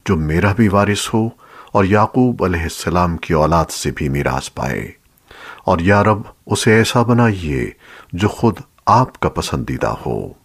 जो मेरा भी वारिस हो और याकूब अलैहिस्सलाम की औलाद से भी मीरास पाए। और या रब उसे ऐसा बनाइए जो खुद आपका पसंदीदा हो।